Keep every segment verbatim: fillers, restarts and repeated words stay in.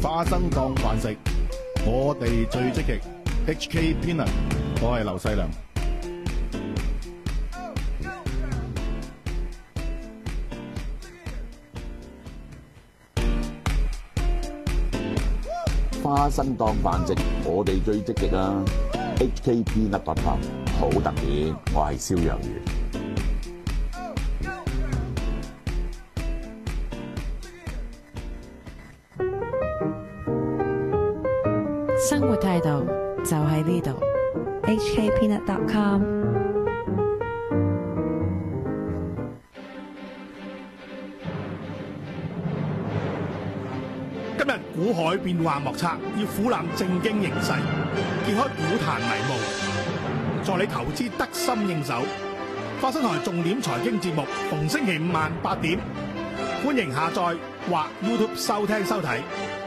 花生當飯食，我哋最積極。H K Peanut， 我係劉細良。 花生當飯食，我哋最積極啦。H K Peanut 品牌好特別，我係蕭若元。 生活態度就喺呢度 H K Peanut dot com。 今日股海變幻莫測，要俯瞰正經形勢，揭開股壇迷霧，助你投資得心應手。花生台重點財經節目，逢星期五晚八點，歡迎下載或 YouTube 收聽收睇。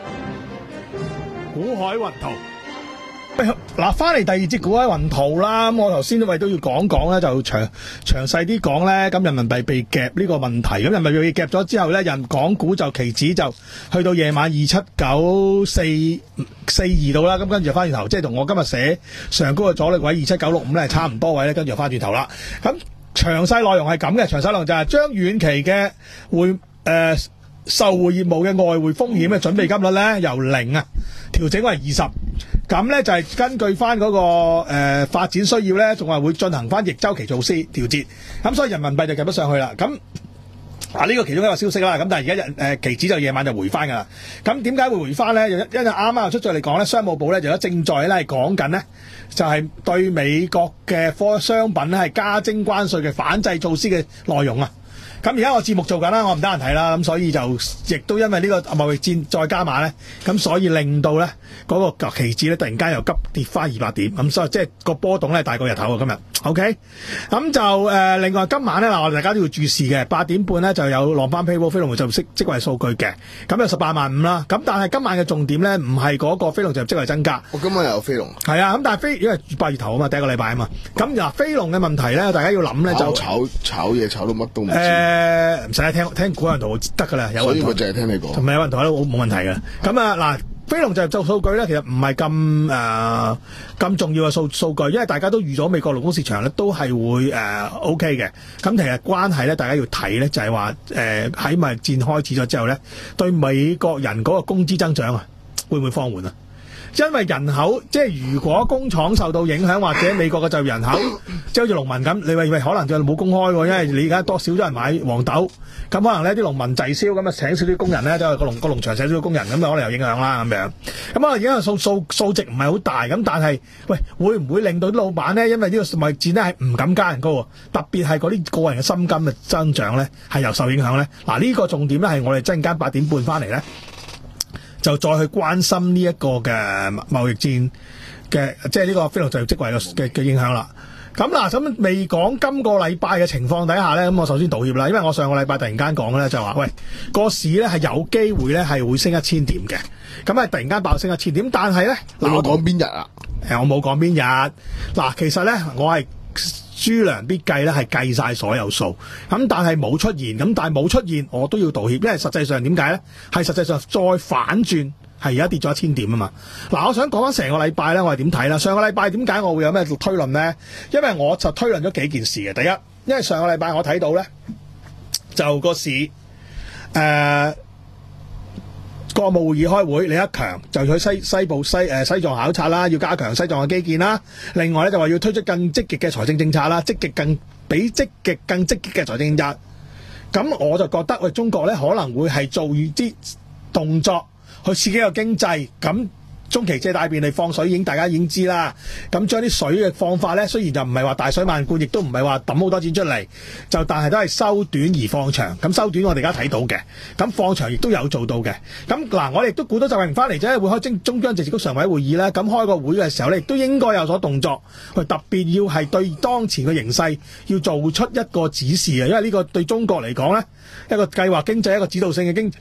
股海雲圖。嗱，翻嚟第二節股海雲圖啦。咁我頭先都為都要講講咧，就詳詳細啲講咧。咁人民幣被夾呢個問題，咁人民幣被夾咗之後咧，人港股就期指就去到夜晚二七九四四二度啦。咁跟住就翻轉頭，即係同我今日寫上高嘅阻力位二七九六五咧，差唔多位咧，跟住就翻轉頭啦。咁詳細內容係咁嘅，詳細內容就係將遠期嘅匯誒售匯業務嘅外匯風險嘅準備金率咧，由零啊調整為二十。咁咧就係根據翻嗰個誒發展需要咧，仲係會進行翻逆周期措施調節。咁所以人民幣就夾得上去啦。咁啊呢個其中一個消息啦。咁但係而家日誒期指就夜晚就回翻噶啦。咁點解會回翻咧？因為啱啱又出咗嚟講咧，商務部咧就正在咧係講緊咧，就係對美國嘅科商品咧係加徵關稅嘅反制措施嘅內容啊。咁而家我節目做緊啦，我唔得閒睇啦，咁所以就亦都因為呢個貿易戰再加碼咧，咁所以令到咧嗰個期指咧突然間又急跌翻二百點，咁所以即係個波動咧大過日頭啊今日 ，OK， 咁就誒、呃、另外今晚咧嗱，我哋大家都要注視嘅，八點半咧就有浪翻 payroll 非農就職職位數據嘅，咁有十八萬五啦，咁但係今晚嘅重點咧唔係嗰個非農就職位增加， 我今晚又有非農， 係啊，咁但係非因為八月頭啊嘛，第一個禮拜啊嘛，咁嗱非農嘅問題咧，大家要諗咧就炒炒嘢炒到乜都唔知。 誒唔使聽聽股人圖得㗎啦，有所以佢淨係聽你講， 同埋有人圖都冇問題嘅。咁啊嗱，非農就業就數據咧，其實唔係咁誒咁重要嘅數數據，因為大家都預咗美國勞工市場咧都係會誒、呃、OK 嘅。咁其實關係咧，大家要睇咧就係話誒喺貿易戰開始咗之後咧，對美國人嗰個工資增長啊，會唔會放緩啊？因為人口即係如果工廠受到影響，或者美國嘅就業人口，即係好似農民咁，你話以為可能就冇工開喎，因為你而家多少咗人買黃豆，咁可能呢啲農民滯銷，咁啊請少啲工人咧，就係個農個農場請少啲工人，咁啊可能有影響啦咁樣。咁啊而家數數數值唔係好大，咁但係喂會唔會令到啲老闆咧，因為呢個貿易戰咧係唔敢加人工，特別係嗰啲個人嘅薪金嘅增長咧係又受影響咧？嗱呢個重點咧係我哋陣間八點半翻嚟咧。就再去關心呢一個嘅貿易戰嘅，即係呢個非農就業職位嘅嘅影響啦。咁嗱，咁未講今個禮拜嘅情況底下咧，咁我首先道歉啦，因為我上個禮拜突然間講咧就話，喂個市咧係有機會咧係會升一千點嘅，咁啊突然間爆升一千點，但係咧嗱我講邊日啊？ 誒我冇講邊日。嗱其實咧我係。豬糧必計咧係計晒所有數，咁但係冇出現，咁但係冇出現我都要道歉，因為實際上點解咧？係實際上再反轉，係而家跌咗一千點啊嘛。嗱，我想講翻成個禮拜咧，我係點睇啦？上個禮拜點解我會有咩推論咧？因為我就推論咗幾件事嘅。第一，因為上個禮拜我睇到咧，就個市誒。呃國務會議開會，李克強就去西西部西誒、呃、西藏考察啦，要加強西藏嘅基建啦。另外咧就話要推出更積極嘅財政政策啦，積極更比積極更積極嘅財政政策。咁我就覺得喂，中國咧可能會係做啲動作去刺激個經濟。咁中期借貸便利放水已經大家已經知啦。咁將啲水嘅放法咧，雖然就唔係話大水漫灌，亦都唔係話抌好多錢出嚟，就但係都係收短而放長。咁收短我哋而家睇到嘅，咁放長亦都有做到嘅。咁嗱，我哋亦都估到習近平翻嚟啫，會開中中央政治局常委會議啦。咁開個會嘅時候咧，亦都應該有所動作，去特別要係對當前嘅形勢要做出一個指示啊。因為呢個對中國嚟講咧，一個計劃經濟，一個指導性嘅經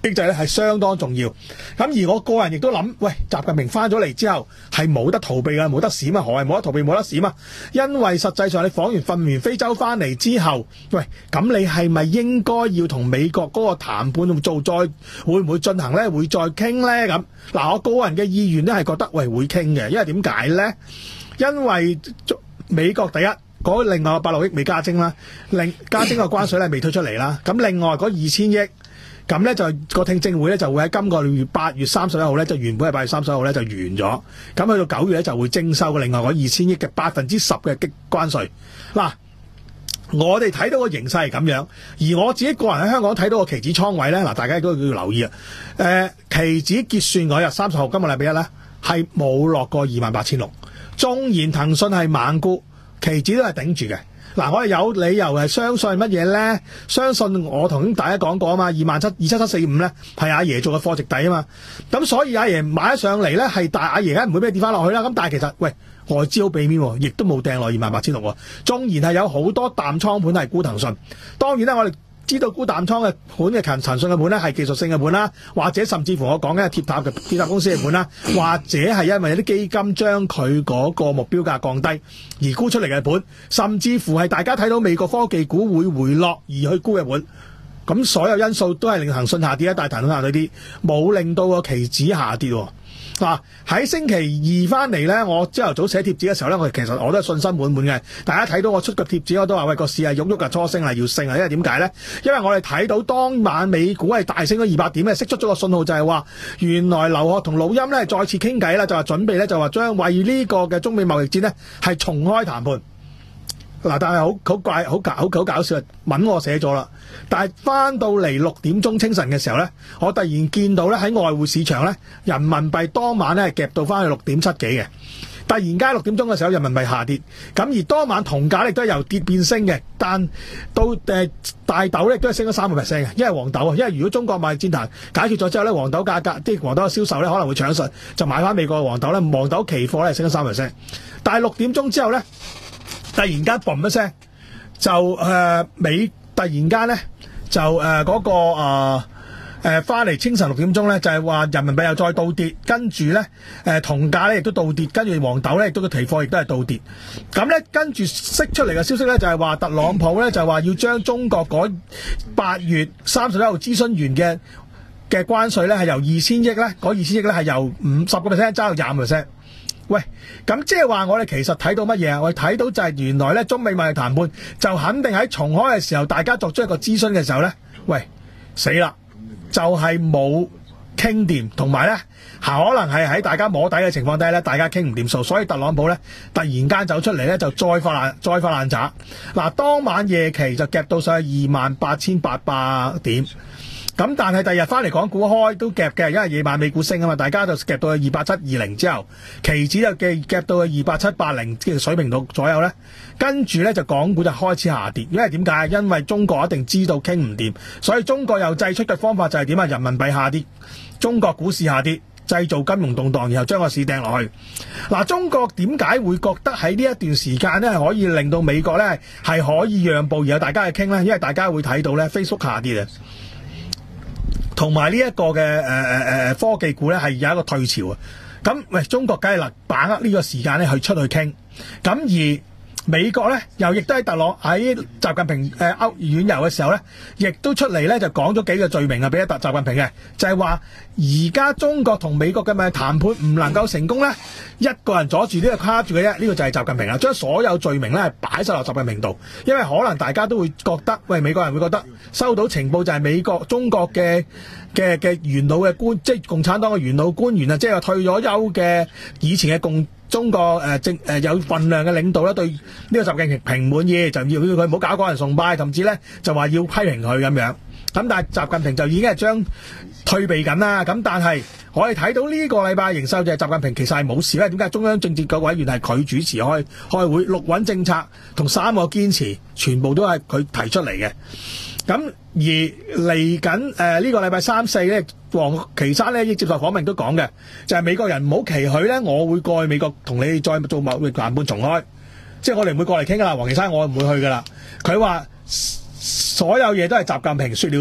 經濟咧係相當重要。咁而我個人亦都諗，喂，習近平翻咗嚟之後係冇得逃避㗎，冇得閃啊！何謂冇得逃避冇得閃啊？因為實際上你訪完訓完非洲翻嚟之後，喂，咁你係咪應該要同美國嗰個談判做再會唔會進行咧？會再傾咧？咁嗱，我個人嘅意願咧係覺得喂會傾嘅，因為點解咧？因為美國第一。嗰另外八六億未加徵啦，另加徵個關稅咧未推出嚟啦。咁另外嗰二千億，咁咧就個聽證會咧就會喺今個月八月三十一號咧，就原本係八月三十一號咧就完咗。咁去到九月咧就會徵收另外嗰二千億嘅百分之十嘅激關稅。嗱，我哋睇到個形勢係咁樣，而我自己個人喺香港睇到個期指倉位咧，嗱，大家都要留意啊。誒、呃，期指結算嗰日三十號，今個禮拜一咧係冇落過二萬八千六，縱然騰訊係猛沽。期指都係頂住嘅。嗱，我哋有理由係相信乜嘢咧？相信我同大家講過啊嘛，二萬七二七七四五咧係阿爺做嘅貨值底啊嘛。咁所以阿爺買咗上嚟咧係大阿爺梗唔會俾佢跌翻落去啦。咁但係其實喂，外資好俾面，亦都冇掟落二萬八千六喎。縱然係有好多淡倉盤係沽騰訊，當然啦，我哋知道沽淡倉嘅盤嘅騰騰訊嘅盤咧係技術性嘅盤啦，或者甚至乎我講緊係鐵塔嘅鐵塔公司嘅盤啦，或者係因為有啲基金將佢嗰個目標價降低而沽出嚟嘅盤，甚至乎係大家睇到美國科技股會回落而去沽嘅盤。咁所有因素都係令騰訊下跌啦，但係騰訊下跌啲，冇令到個期指下跌喎。嗱，喺星期二翻嚟咧，我朝頭早寫貼紙嘅時候咧，我其實我都係信心滿滿嘅。大家睇到我出個貼紙，我都話喂，個市係喐喐嘅，初升係要升啊！因為點解咧？因為我哋睇到當晚美股係大升咗二百點嘅，釋出咗個信號就係話，原來劉鶴同老欽咧再次傾偈啦，就話準備咧就話將為呢個嘅中美貿易戰咧係重開談判。嗱，但係好好怪，好搞好好搞笑，文我寫咗啦。但係翻到嚟六點鐘清晨嘅時候咧，我突然見到咧喺外匯市場咧，人民幣當晚咧係夾到翻去六點七幾嘅。突然間六點鐘嘅時候，人民幣下跌，咁而當晚銅價亦都係由跌變升嘅。但到誒、呃、大豆咧都係升咗三個 percent 嘅，因為黃豆啊，因為如果中國貿易戰談解決咗之後咧，黃豆價格即係黃豆嘅銷售咧可能會搶實，就買翻美國嘅黃豆咧，黃豆期貨咧升咗三個 percent。但係六點鐘之後咧，突然間嘣一聲，就誒、呃、美突然間咧就誒嗰、呃那個誒誒翻嚟清晨六點鐘咧，就係、是、話人民幣又再倒跌，跟住咧誒銅價咧亦都倒跌，跟住黃豆咧亦都個期貨亦都係倒跌。咁咧跟住釋出嚟嘅消息咧就係、是、話特朗普咧就係話要將中國嗰八月三十一號諮詢完嘅嘅關稅咧係由二千億咧嗰二千億咧係由五十個 percent 揸到廿五 percent。喂，咁即係話我哋其實睇到乜嘢啊？我哋睇到就係原來咧中美貿易談判就肯定喺重開嘅時候，大家作出一個諮詢嘅時候咧，喂死啦，就係冇傾掂，同埋咧可能係喺大家摸底嘅情況底下咧，大家傾唔掂數，所以特朗普咧突然間走出嚟咧就再發爛再發爛渣。嗱，當晚夜期就夾到上去二萬八千八百點。咁但係第二日翻嚟港股開都夾嘅，因為夜晚美股升啊嘛，大家就夾到去二八七二零之後，期指就夾夾到去二八七八零嘅水平度左右咧，跟住咧就港股就開始下跌，因為點解？因為中國一定知道傾唔掂，所以中國又製出嘅方法就係點啊？人民幣下跌，中國股市下跌，製造金融動盪，然後將個市掟落去。嗱，中國點解會覺得喺呢一段時間咧係可以令到美國咧係可以讓步，然後大家去傾咧？因為大家會睇到咧 Facebook 下跌啊。同埋呢一個嘅誒誒誒科技股咧係有一個退潮啊！咁喂，中國梗係嗱把握呢個時間咧去出去傾，咁而美國咧又亦都喺特朗喺習近平誒歐遠遊嘅時候咧，亦都出嚟咧就講咗幾個罪名啊，俾一特習近平嘅，就係話而家中國同美國嘅咪談判唔能夠成功咧，一個人阻住呢個卡住嘅啫，呢、這個就係習近平啦，將所有罪名咧係擺晒落習近平度，因為可能大家都會覺得，喂，美國人會覺得收到情報就係美國中國嘅嘅嘅元老嘅官，即係共產黨嘅元老官員啊，即係退咗休嘅以前嘅共。中國誒政誒有份量嘅領導咧，對呢個習近平唔滿意，就要要佢唔好搞港人崇拜，甚至咧就話要批評佢咁樣。咁但係習近平就已經係將退避緊啦。咁但係我哋睇到呢個禮拜營收就係習近平其實係冇事咧。點解中央政治局委員係佢主持開開會，六穩政策同三個堅持，全部都係佢提出嚟嘅。咁而嚟緊誒呢個禮拜三四咧，王岐山咧亦接受訪問都講嘅，就係、是、美國人唔好期許咧，我會過去美國同你再做貿易談判重開，即係我哋唔會過嚟傾噶啦。王岐山我唔會去噶啦。佢話所有嘢都係習近平說了算。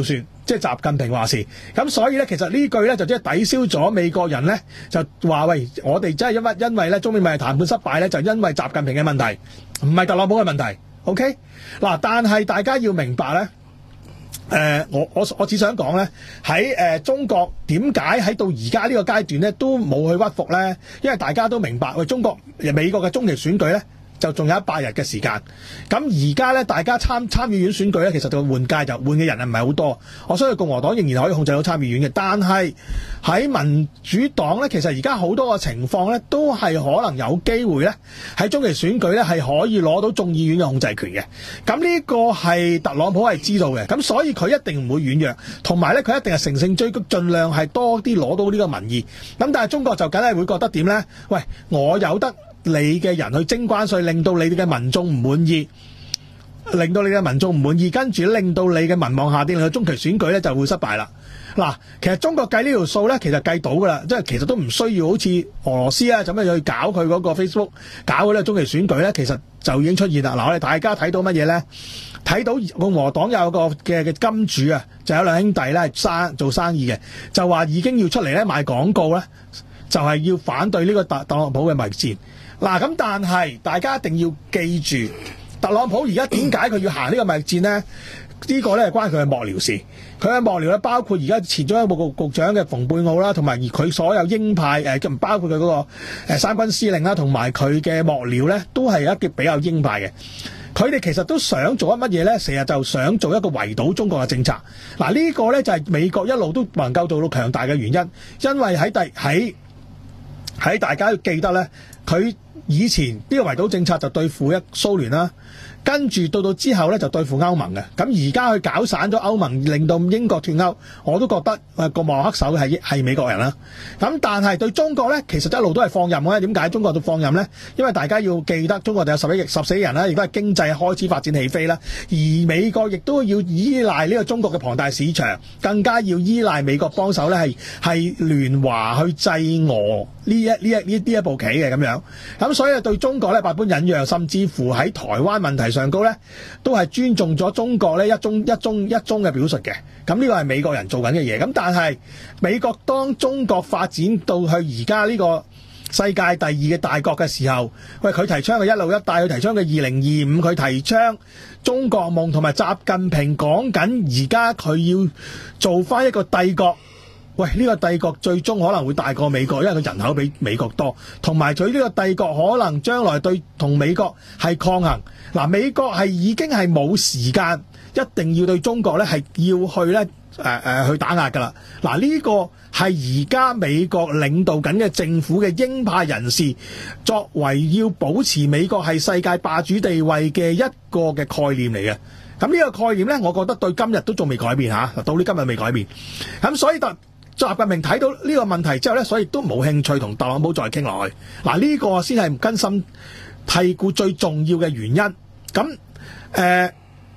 即係習近平話事。咁所以咧，其實呢句咧就即係抵消咗美國人咧就話喂，我哋真係因為因為咧中美貿易談判失敗咧，就因為習近平嘅問題，唔係特朗普嘅問題。OK 嗱，但係大家要明白咧。誒、呃，我我我只想講咧，喺誒、呃、中國點解喺到而家呢個階段咧都冇去屈服咧？因為大家都明白，喂，中國美國嘅中期選舉咧就仲有一百日嘅時間。咁而家咧，大家參參議院選舉咧，其實就換屆就換嘅人係唔係好多。我相信共和黨仍然可以控制到參議院嘅，但係喺民主黨咧，其實而家好多個情況咧，都係可能有機會咧喺中期選舉咧係可以攞到眾議院嘅控制權嘅。咁呢個係特朗普係知道嘅，咁所以佢一定唔會軟弱，同埋咧佢一定係乘勝追擊，盡量係多啲攞到呢個民意。咁但係中國就梗係會覺得點咧？喂，我有得你嘅人去徵關稅，令到你哋嘅民眾唔滿意，令到你嘅民眾唔滿意，跟住令到你嘅民望下跌，令到中期選舉咧就會失敗啦。嗱，其實中國計呢條數咧，其實計到噶啦，即係其實都唔需要好似俄羅斯啊咁樣去搞佢嗰個 Facebook 搞嗰啲中期選舉咧，其實就已經出現啦。嗱，我哋大家睇到乜嘢咧？睇到共和黨有個嘅嘅金主啊，就有兩兄弟咧生做生意嘅，就話已經要出嚟咧賣廣告咧，就係要反對呢個特特朗普嘅貿易戰。嗱，咁但係大家一定要記住，特朗普而家點解佢要行呢個貿易戰呢？呢、呢個咧係關佢嘅幕僚事。佢嘅幕僚咧包括而家前中央部局局長嘅蓬佩奧啦，同埋而佢所有鷹派誒，包括佢嗰個誒三軍司令啦，同埋佢嘅幕僚咧，都係一啲比較鷹派嘅。佢哋其實都想做一乜嘢咧？成日就想做一個圍堵中國嘅政策。嗱，呢個咧就係美國一路都能夠做到強大嘅原因，因為喺第喺喺大家要記得咧，佢以前呢個圍堵政策就對付一蘇聯啦。跟住到到之後咧就對付歐盟嘅，咁而家佢搞散咗歐盟，令到英國脫歐，我都覺得誒個幕後黑手係係美國人啦。咁但係對中國咧，其實一路都係放任嘅。點解中國都放任咧？因為大家要記得，中國就有十一億十四億人啦，亦都係經濟開始發展起飛啦。而美國亦都要依賴呢個中國嘅龐大市場，更加要依賴美國幫手咧，係係聯華去制俄呢一呢一呢呢一步棋嘅咁樣。咁所以對中國咧百般忍讓，甚至乎喺台灣問題上高咧，都係尊重咗中國咧一中一中一中嘅表述嘅。咁呢個係美國人做緊嘅嘢。咁但係美國當中國發展到去而家呢個世界第二嘅大國嘅時候，喂，佢提倡嘅一路一帶，佢提倡嘅二零二五，佢提倡中國夢，同埋習近平講緊而家佢要做翻一個帝國。喂，呢個帝國最終可能會大過美國，因為佢人口比美國多，同埋佢呢個帝國可能將來對同美國係抗衡。嗱，美國係已經係冇時間，一定要對中國咧係要去咧誒誒去打壓㗎啦。嗱，呢個係而家美國領導緊嘅政府嘅鷹派人士，作為要保持美國係世界霸主地位嘅一個嘅概念嚟嘅。咁呢個概念咧，我覺得對今日都仲未改變嚇，到呢今日未改變。咁所以特習近平睇到呢個問題之後咧，所以都冇興趣同特朗普再傾落去。嗱，呢個先係根深蒂固最重要嘅原因。咁誒、呃，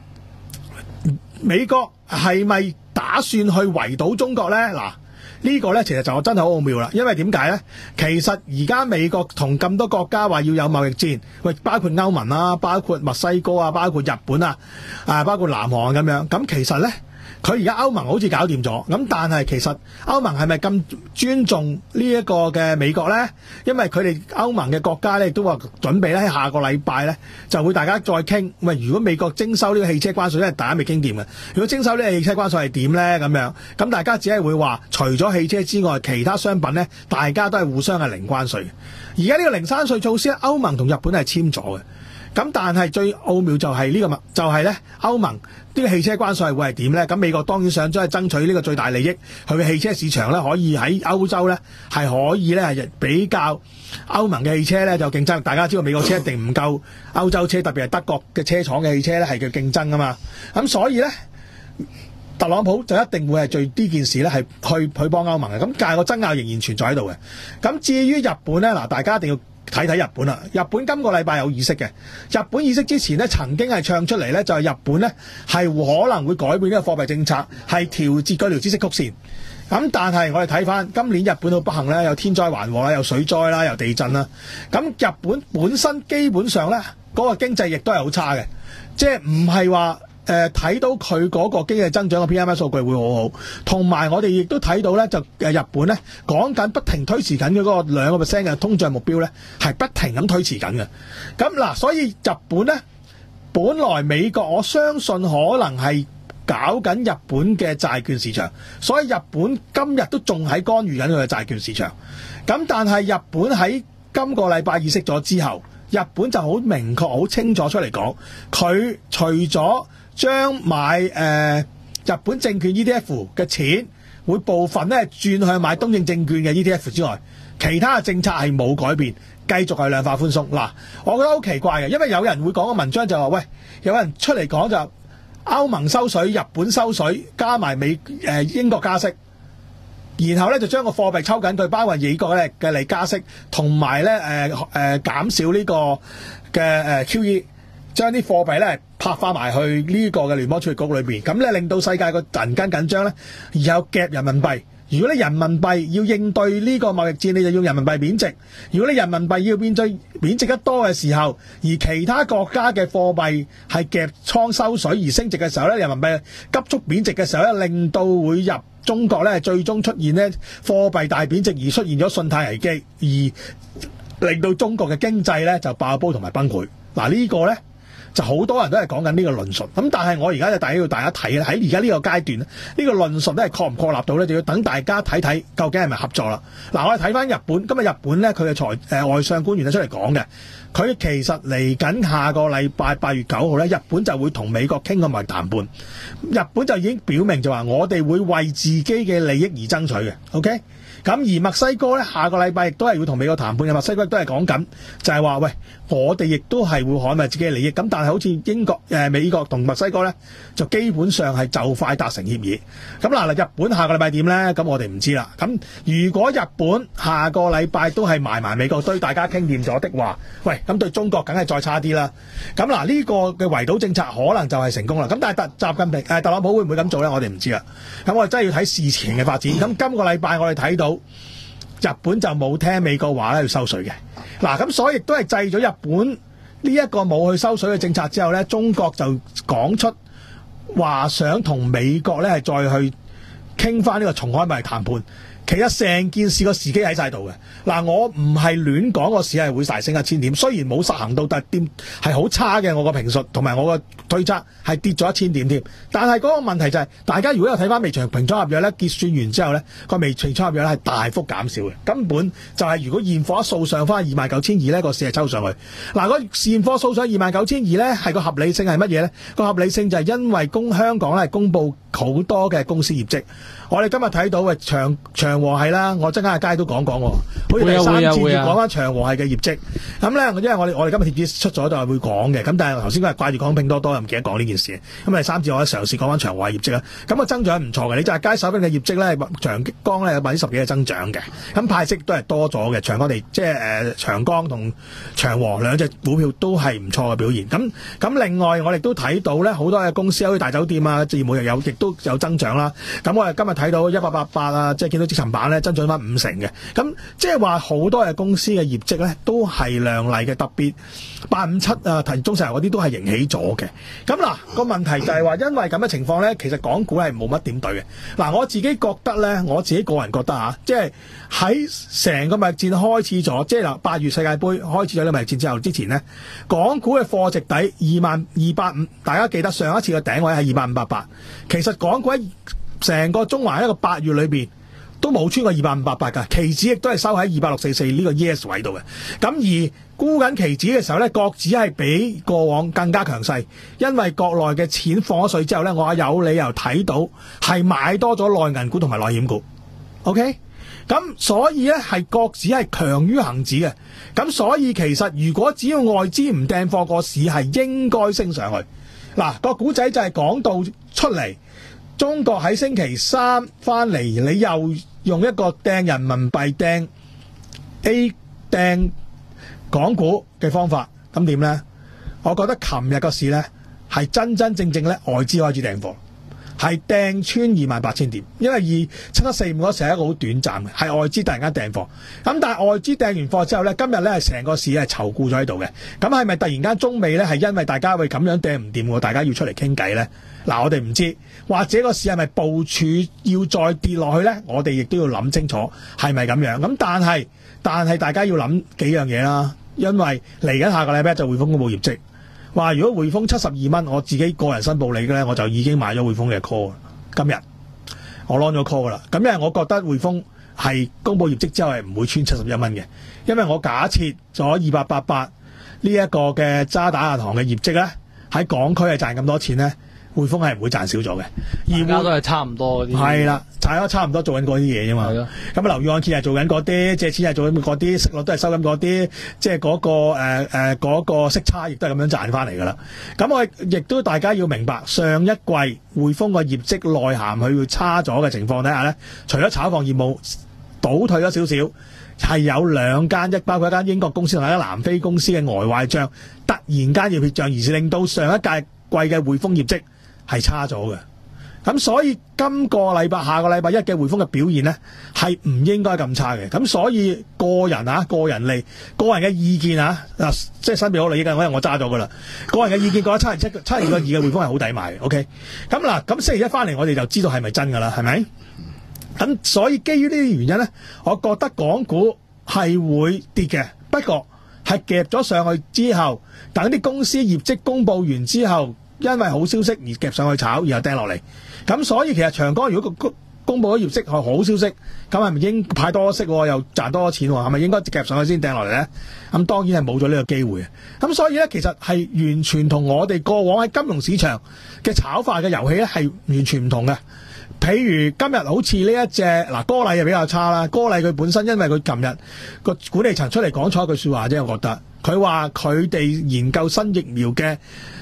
美國係咪打算去圍堵中國咧？嗱，呢個咧其實就真係好奧妙啦。因為點解咧？其實而家美國同咁多國家話要有貿易戰，喂，包括歐盟啊，包括墨西哥啊，包括日本啊，啊，包括南韓咁樣。咁其實咧，佢而家歐盟好似搞掂咗，咁但係其實歐盟係咪咁尊重呢一個嘅美國呢？因為佢哋歐盟嘅國家咧都話準備咧喺下個禮拜咧就會大家再傾。喂，如果美國徵收呢個汽車關稅，因為大家未傾掂嘅，如果徵收呢個汽車關稅係點呢？咁樣咁大家只係會話，除咗汽車之外，其他商品呢，大家都係互相係零關稅。而家呢個零關稅措施，歐盟同日本係簽咗嘅。咁但係最奧妙就係呢、這個就係咧歐盟呢個汽車關稅會係點咧？咁美國當然想將係爭取呢個最大利益，佢嘅汽車市場咧可以喺歐洲咧係可以咧係比較歐盟嘅汽車咧就競爭。大家知道美國車一定唔夠歐洲車，特別係德國嘅車廠嘅汽車咧係叫競爭㗎嘛。咁所以咧特朗普就一定會係最呢件事咧係去去幫歐盟嘅。咁但係個爭拗仍然存在喺度嘅。咁至於日本咧，嗱，大家一定要睇睇日本啦，日本今個禮拜有議息嘅。日本議息之前呢，曾經係唱出嚟呢，就係日本呢係可能會改變呢個貨幣政策，係調節嗰條孳息曲線。咁但係我哋睇翻今年日本好不幸呢，有天災橫禍啦，有水災啦，有地震啦。咁日本本身基本上呢，嗰個經濟亦都係好差嘅，即係唔係話誒睇到佢嗰個經濟增長嘅 P M I 數據會好好，同埋我哋亦都睇到咧，就誒日本咧講緊不停推遲緊嘅嗰個兩個 percent 嘅通脹目標咧，係不停咁推遲緊嘅。咁嗱，所以日本咧，本來美國我相信可能係搞緊日本嘅債券市場，所以日本今日都仲喺干預緊佢嘅債券市場。咁但係日本喺今個禮拜議息咗之後，日本就好明確、好清楚出嚟講，佢除咗將買誒、呃、日本證券 E T F 嘅錢會部分咧轉向買東證證券嘅 E T F 之外，其他嘅政策係冇改變，繼續係量化寬鬆。嗱，我覺得好奇怪嘅，因為有人會講個文章就話，喂，有人出嚟講就歐盟收水、日本收水，加埋美誒、呃、英國加息。然後咧就將個貨幣抽緊佢，包括美國咧嘅嚟加息，同埋咧誒誒減少呢個嘅誒 Q E， 將啲貨幣咧拍翻埋去呢個嘅聯邦儲備局裏邊，咁咧令到世界個銀根緊張咧，然後夾人民幣。如果你人民幣要應對呢個貿易戰，你就用人民幣貶值；如果你人民幣要變最貶值得多嘅時候，而其他國家嘅貨幣係夾倉收水而升值嘅時候咧，人民幣急速貶值嘅時候咧，令到會入中國咧最終出現咧貨幣大貶值而出現咗信貸危機，而令到中國嘅經濟咧就爆煲同埋崩潰。嗱，呢個咧就好多人都係講緊呢個論述，咁但係我而家就大家要大家睇咧，喺而家呢個階段咧，呢個論述咧係確唔確立到咧，就要等大家睇睇究竟係咪合作啦。嗱，我哋睇翻日本，今日日本咧佢嘅財誒外相官員咧出嚟講嘅，佢其實嚟緊下個禮拜八月九號咧，日本就會同美國傾個貿易談判，日本就已經表明就話我哋會為自己嘅利益而爭取嘅 ，OK？咁而墨西哥咧，下個禮拜亦都係會同美國談判嘅。墨西哥都係講緊，就係話喂，我哋亦都係會捍衞自己嘅利益。咁但係好似英國、誒、呃、美國同墨西哥咧，就基本上係就快達成協議。咁嗱嗱，日本下個禮拜點咧？咁我哋唔知啦。咁如果日本下個禮拜都係埋埋美國堆，大家傾掂咗的話，喂，咁對中國梗係再差啲啦。咁嗱，呢個嘅圍堵政策可能就係成功啦。咁但係特習近平誒、呃、特朗普會唔會咁做咧？我哋唔知啦。咁我哋真係要睇事前嘅發展。咁今個禮拜我哋睇到。日本就冇聽美國話咧要收水嘅，嗱咁所以亦都係制咗日本呢一個冇去收水嘅政策之後咧，中國就講出話想同美國咧係再去傾翻呢個重開貿易談判。其實成件事個時機喺晒度嘅，嗱我唔係亂講個市係會大升一千點，雖然冇實行到，但係點係好差嘅。我個評述同埋我個推測係跌咗一千點添。但係嗰個問題就係、是，大家如果有睇翻微長平倉合約咧，結算完之後咧，個微長平倉合約咧係大幅減少嘅，根本就係如果現貨一掃上翻二萬九千二咧，個市係抽上去。嗱，個現貨掃上二萬九千二咧，係個合理性係乜嘢咧？個合理性就係因為公香港咧公佈好多嘅公司業績。我哋今日睇到嘅長長和係啦，我真係喺街都講講喎，好似第三次要講翻長和係嘅業績。咁咧，因為我哋我哋今日貼紙出咗就係會講嘅，咁但係頭先嗰日掛住講拼多多又唔記得講呢件事。咁第三次我嘗試講翻長和係業績啦。咁個增長唔錯嘅，你就係街手邊嘅業績咧，長江咧有百分之十幾嘅增長嘅，咁派息都係多咗嘅。長江地即係誒長江同長和兩隻股票都係唔錯嘅表現。咁咁另外我哋都睇到咧，好多嘅公司好似大酒店啊、業務又有亦都有增長啦。咁我哋今日睇到一八八八啊，即係見到積層板咧增長翻五成嘅，咁即係話好多嘅公司嘅業績咧都係亮麗嘅，特別八五七啊、騰中石油嗰啲都係迎起咗嘅。咁嗱個問題就係話，因為咁嘅情況咧，其實港股係冇乜點對嘅。嗱，我自己覺得咧，我自己個人覺得嚇，即係喺成個貿易戰開始咗，即係嗱八月世界盃開始咗呢個貿易戰之後之前咧，港股嘅貨值底二萬二百五，大家記得上一次嘅頂位係二萬五百八，其實港股喺成個中環一個八月裏邊都冇穿過二百五百八㗎，期指亦都係收喺二百六四四呢個 yes 位度嘅。咁而沽緊期指嘅時候咧，國指係比過往更加強勢，因為國內嘅錢放咗水之後咧，我有理由睇到係買多咗內銀股同埋內險股。OK， 咁所以咧係國指係強於恒指嘅。咁所以其實如果只要外資唔掟貨，個市係應該升上去。嗱，個古仔就係講到出嚟。中國喺星期三翻嚟，你又用一個掟人民幣掟 A 掟港股嘅方法，咁點呢？我覺得琴日個市呢係真真正正咧外資開始掟貨。 係掟穿二萬八千點，因為二七七四五嗰時係一個好短暫嘅，係外資突然間掟貨。咁但係外資掟完貨之後咧，今日咧係成個市係籌固咗喺度嘅。咁係咪突然間中美咧係因為大家會咁樣掟唔掂喎，大家要出嚟傾偈咧？嗱，我哋唔知，或者個市係咪部署要再跌落去咧？我哋亦都要諗清楚係咪咁樣。咁但係但係大家要諗幾樣嘢啦，因為嚟緊下，下個禮拜就匯豐公佈業績。話如果匯豐七十二蚊，我自己個人申報你嘅咧，我就已經買咗匯豐嘅 call。今日我 launch 咗 call 噶啦。咁因為我覺得匯豐係公佈業績之後係唔會穿七十一蚊嘅，因為我假設咗二八八八呢一個嘅渣打銀行嘅業績咧，喺港區係賺咁多錢咧，匯豐係唔會賺少咗嘅。而大家都係差唔多嗰啲。係啦，大家差唔多做緊嗰啲嘢啫嘛。係咯。咁啊，樓宇按揭係做緊嗰啲，借錢係做緊嗰啲，息率都係收緊嗰啲，即係嗰個誒誒嗰個息差亦都係咁樣賺翻嚟噶啦。咁我亦都大家要明白，上一季匯豐個業績內涵佢會差咗嘅情況底下咧，除咗炒房業務倒退咗少少，係有兩間一包括一間英國公司同一間南非公司嘅呆壞帳突然間要撇帳，而是令到上一屆季嘅匯豐業績係差咗嘅。咁所以今個禮拜、下個禮拜一嘅匯豐嘅表現呢，係唔應該咁差嘅。咁所以個人啊、個人利、個人嘅意見啊，嗱，即係新別好利益嘅，因為我揸咗噶啦。個人嘅意見覺得七二七七二個二嘅匯豐係好抵買嘅。OK，咁嗱，咁星期一翻嚟我哋就知道係咪真噶啦，係咪？咁所以基於呢啲原因呢，我覺得港股係會跌嘅，不過係夾咗上去之後，等啲公司業績公佈完之後，因為好消息而夾上去炒，然後掟落嚟。咁所以其實長江如果個公佈咗業績係好消息，咁係咪應派多息又賺多錢，係咪應該夾上去先掟落嚟咧？咁當然係冇咗呢個機會。咁所以咧，其實係完全同我哋過往喺金融市場嘅炒法嘅遊戲咧係完全唔同嘅。譬如今日好似呢一隻嗱，歌禮就比較差啦。歌禮佢本身因為佢琴日個管理層出嚟講錯一句說話啫，我覺得佢話佢哋研究新疫苗嘅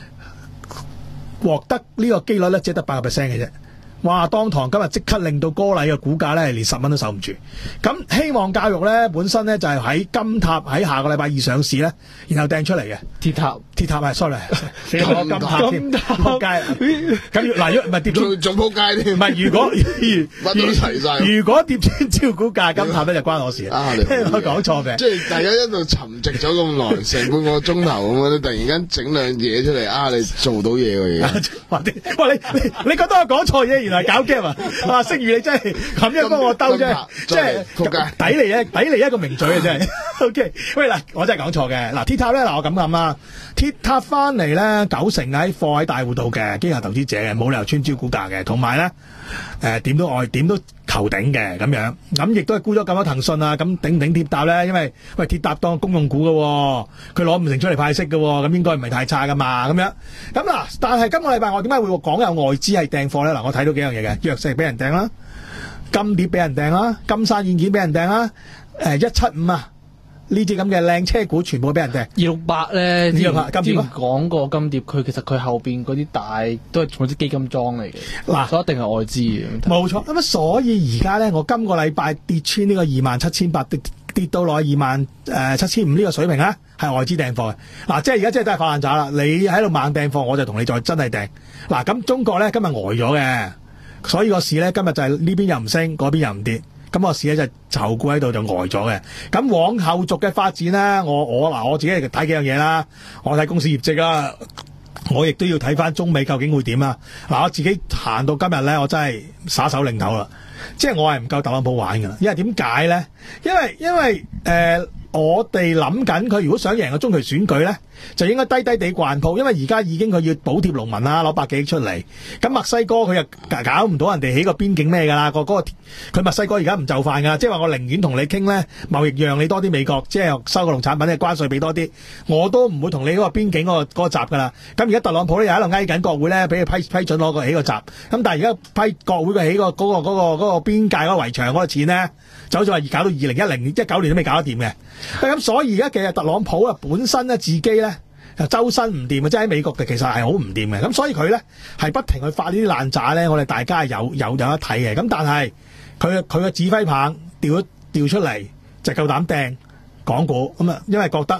獲得呢個機率咧，只係得八個 percent 嘅啫。哇！當堂今日即刻令到歌禮嘅股價咧，連十蚊都守唔住。咁希望教育咧本身咧就係喺金塔喺下個禮拜二上市咧，然後掟出嚟嘅鐵塔鐵塔係 sorry， 死我金塔添，撲街咁嗱，唔係跌仲仲撲街添。 唔係如果乜都齊晒。 如果跌穿招股價，金塔咧就關我事啊！我講錯嘅， 即係大家一度沉寂咗咁耐，成半個鐘頭咁樣，突然間整兩嘢出嚟啊！你做到嘢嘅嘢， 哇！你你你覺得我講錯嘢？嚟搞 game 啊！啊，星宇你真係咁樣幫我兜啫，即係抵你一抵你一個名嘴啊！真係。O K， 喂嗱，我真係講錯嘅。嗱，鐵塔咧嗱，我咁諗啊，鐵塔翻嚟咧九成喺貨喺大戶度嘅機構投資者嘅，冇理由穿招股價嘅，同埋咧誒點都愛點都求頂嘅咁樣，咁亦都係沽咗咁多騰訊啊，咁頂唔頂鐵塔咧？因為喂鐵塔當公用股嘅，佢攞五成出嚟派息嘅，咁應該唔係太差噶嘛，咁樣。咁嗱，但係今個禮拜我點解會講有外資係掟貨咧？嗱，我睇到幾樣嘢嘅，藥石俾人掟啦，金蝶俾人掟啦，金山軟件俾人掟啦，誒一七五啊。呢啲咁嘅靚車股全部俾人掟。二六八咧，之前金蝶講過金蝶，佢其實佢後邊嗰啲大都係嗰啲基金莊嚟嘅， 嗱， 所以一定係外資嘅。 冇錯，咁啊，所以而家咧，我今個禮拜跌穿呢個二萬七千八，跌跌到落二萬誒七千五呢個水平咧，係外資掟貨嘅。嗱，即係而家即係都係發爛渣啦。你喺度猛掟貨，我就同你再真係掟。嗱，咁中國咧今日呆咗嘅，所以個市咧今日就係呢邊又唔升，嗰邊又唔跌。咁個市咧就籌股喺度就呆咗嘅。咁往後續嘅發展咧，我我嗱我自己係睇幾樣嘢啦。我睇公司業績啦，我亦都要睇翻中美究竟會點啊。嗱，我自己行到今日咧，我真係耍手擰頭啦。即係我係唔夠特朗普玩噶，因為點解咧？因為因為誒、呃，我哋諗緊佢如果想贏個中期選舉咧，就應該低低地慣鋪，因為而家已經佢要補貼農民啦，攞百幾億出嚟。咁墨西哥佢又搞唔到人哋起個邊境咩噶啦？個嗰個佢墨西哥而家唔就範噶，即係話我寧願同你傾咧貿易讓你多啲美國，即係收個農產品嘅關稅俾多啲，我都唔會同你嗰個邊境嗰、嗰個嗰、嗰個閘噶啦。咁而家特朗普咧又喺度挨緊國會咧，俾佢批批准攞個起個閘。咁但係而家批國會佢起個嗰、嗰個嗰、嗰個嗰、嗰個邊界嗰個圍牆嗰個錢咧，就好似話搞到二零一零一九年都未搞得掂嘅。咁所以而家其實特朗普啊本身咧自己咧周身唔掂啊，即係喺美國嘅其實係好唔掂嘅。咁所以佢咧係不停去發呢啲爛渣咧，我哋大家係有有有得睇嘅。咁但係佢佢嘅指揮棒調咗調出嚟就夠膽掟港股咁啊，因為覺得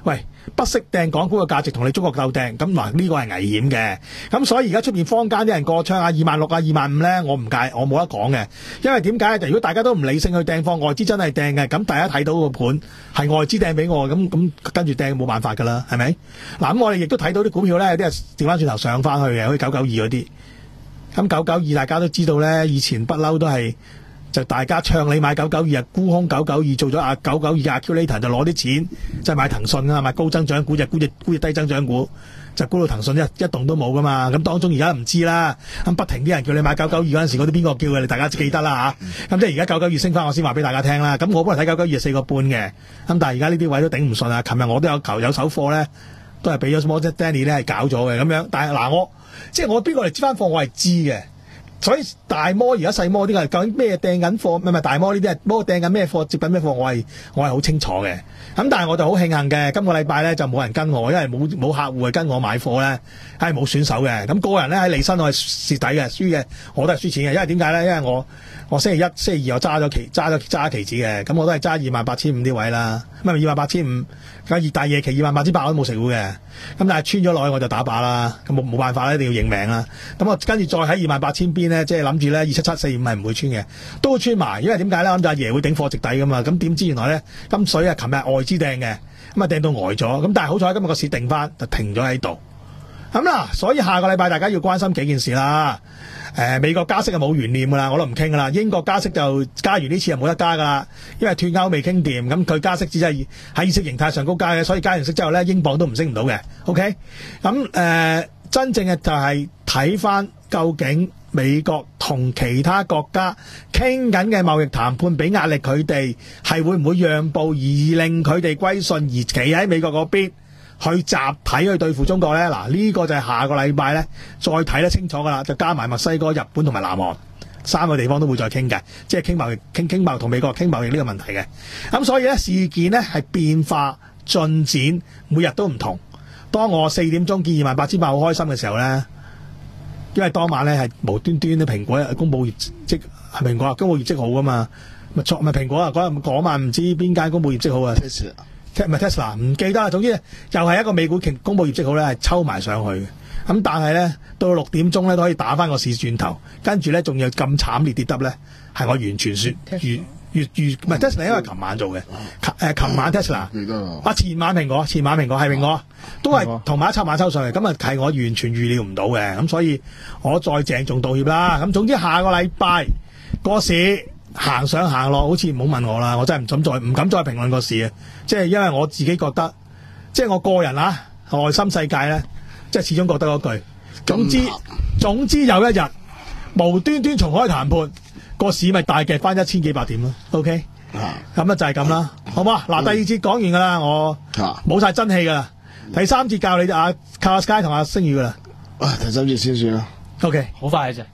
喂，不惜掟港股嘅價值同你中國鬥掟，咁嗱呢個係危險嘅。咁所以而家出邊坊間啲人過槍啊，二萬六啊，二萬五咧，我唔介，我冇得講嘅。因為點解？如果大家都唔理性去掟貨，外資真係掟嘅，咁大家睇到個盤係外資掟俾我，咁咁跟住掟冇辦法㗎啦，係咪？嗱，咁我哋亦都睇到啲股票咧，有啲係調翻轉頭上翻去嘅，好似九九二嗰啲。咁九九二大家都知道咧，以前不嬲都係。就大家唱你買九九二啊，沽空九九二做咗啊九九二嘅 accumulator 就攞啲錢，即係買騰訊啊，買高增長股就沽隻沽隻低增長股，就沽到騰訊一一動都冇噶嘛。咁當中而家唔知啦，咁不停啲人叫你買九九二嗰陣時，嗰啲邊個叫嘅？你大家記得啦嚇。咁即係而家九九二升翻，我先話俾大家聽啦。咁我本來睇九九二係四個半嘅，咁但係而家呢啲位都頂唔順啊。琴日我都有求有手貨咧，都係俾咗 Morgan Stanley 咧係搞咗嘅咁樣。但係嗱我即係我邊個嚟支翻貨，我係知嘅。所以大摩而家細摩啲嘅究竟咩掟緊貨？唔係唔係大摩呢啲係摩掟緊咩貨？接緊咩貨？我係我係好清楚嘅。咁但係我就好慶幸嘅，今個禮拜咧就冇人跟我，因為冇冇客戶係跟我買貨咧，係冇選手嘅。咁、個人咧喺離身我係蝕底嘅，輸嘅我都係輸錢嘅。因為點解咧？因為我我星期一、星期二我揸咗期揸咗揸期指嘅，咁我都係揸二萬八千五啲位啦，咁啊二萬八千五，咁熱大夜期二萬八千八我都冇食股嘅。咁但係穿咗落去我就打靶啦，咁冇冇辦法啦，一定要認命啦。咁我跟住再喺二萬八千邊咧，即係諗住咧二七七四五係唔會穿嘅，都會穿埋。因為點解咧？諗住阿爺會頂貨直底噶嘛。咁點知原來咧金水啊，琴日外資掟嘅，咁啊掟到呆咗。咁但係好彩今日個市定翻，就停咗喺度。咁啦，所以下個禮拜大家要關心幾件事啦。誒、呃，美國加息就冇懸念噶啦，我都唔傾噶啦。英國加息就加完呢次就冇得加噶啦，因為脫歐未傾掂，咁佢加息只係喺意識形態上高加嘅，所以加完息之後咧，英鎊都唔升唔到嘅。OK，咁誒、呃，真正嘅就係睇翻究竟美國同其他國家傾緊嘅貿易談判，俾壓力佢哋係會唔會讓步而令佢哋歸順，而企喺美國嗰邊去集體去對付中國咧？嗱，呢個就係下個禮拜咧再睇得清楚噶啦，就加埋墨西哥、日本同埋南韓三個地方都會再傾嘅，即係傾貿易、傾傾貿易同美國傾貿易呢個問題嘅。咁所以咧，事件咧係變化進展，每日都唔同。當我四點鐘見二萬八千八好開心嘅時候咧，因為當晚咧係無端端啲蘋果公佈業績，係蘋果啊公佈業績好噶嘛，咪錯咪蘋果啊嗰日嗰晚唔知邊間公佈業績好啊？唔係 Tesla， 唔記得啦。總之又係一個美股公佈業績好咧，係抽埋上去嘅。咁但係咧，到六點鐘咧都可以打翻個市轉頭，跟住咧仲要咁慘烈跌得咧，係我完全説預預預唔係 Tesla， 因為琴晚做嘅。誒，琴晚 Tesla 啊，前晚蘋果，前晚蘋果係蘋果，都係同埋一插晚抽上嚟。咁啊係我完全預料唔到嘅。咁所以我再鄭重道歉啦。咁總之下個禮拜個市行上行落，好似唔好問我啦，我真係唔敢再唔敢再評論個市啊！即係因為我自己覺得，即係我個人啊，內心世界咧，即係始終覺得嗰句，總之總之有一日無端端重開談判，個市咪大夾翻一千幾百點咯。OK，咁啊就係咁啦，好唔好啊？嗱，第二節講完噶啦，我冇晒真氣噶啦，第三節教你啊，靠阿 Sky 同阿星宇噶啦。 啊，第三節先算啦。 OK， 好快嘅啫。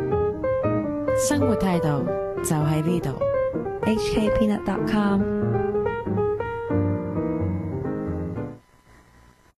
生活態度就喺呢度。 H K Peanut dot com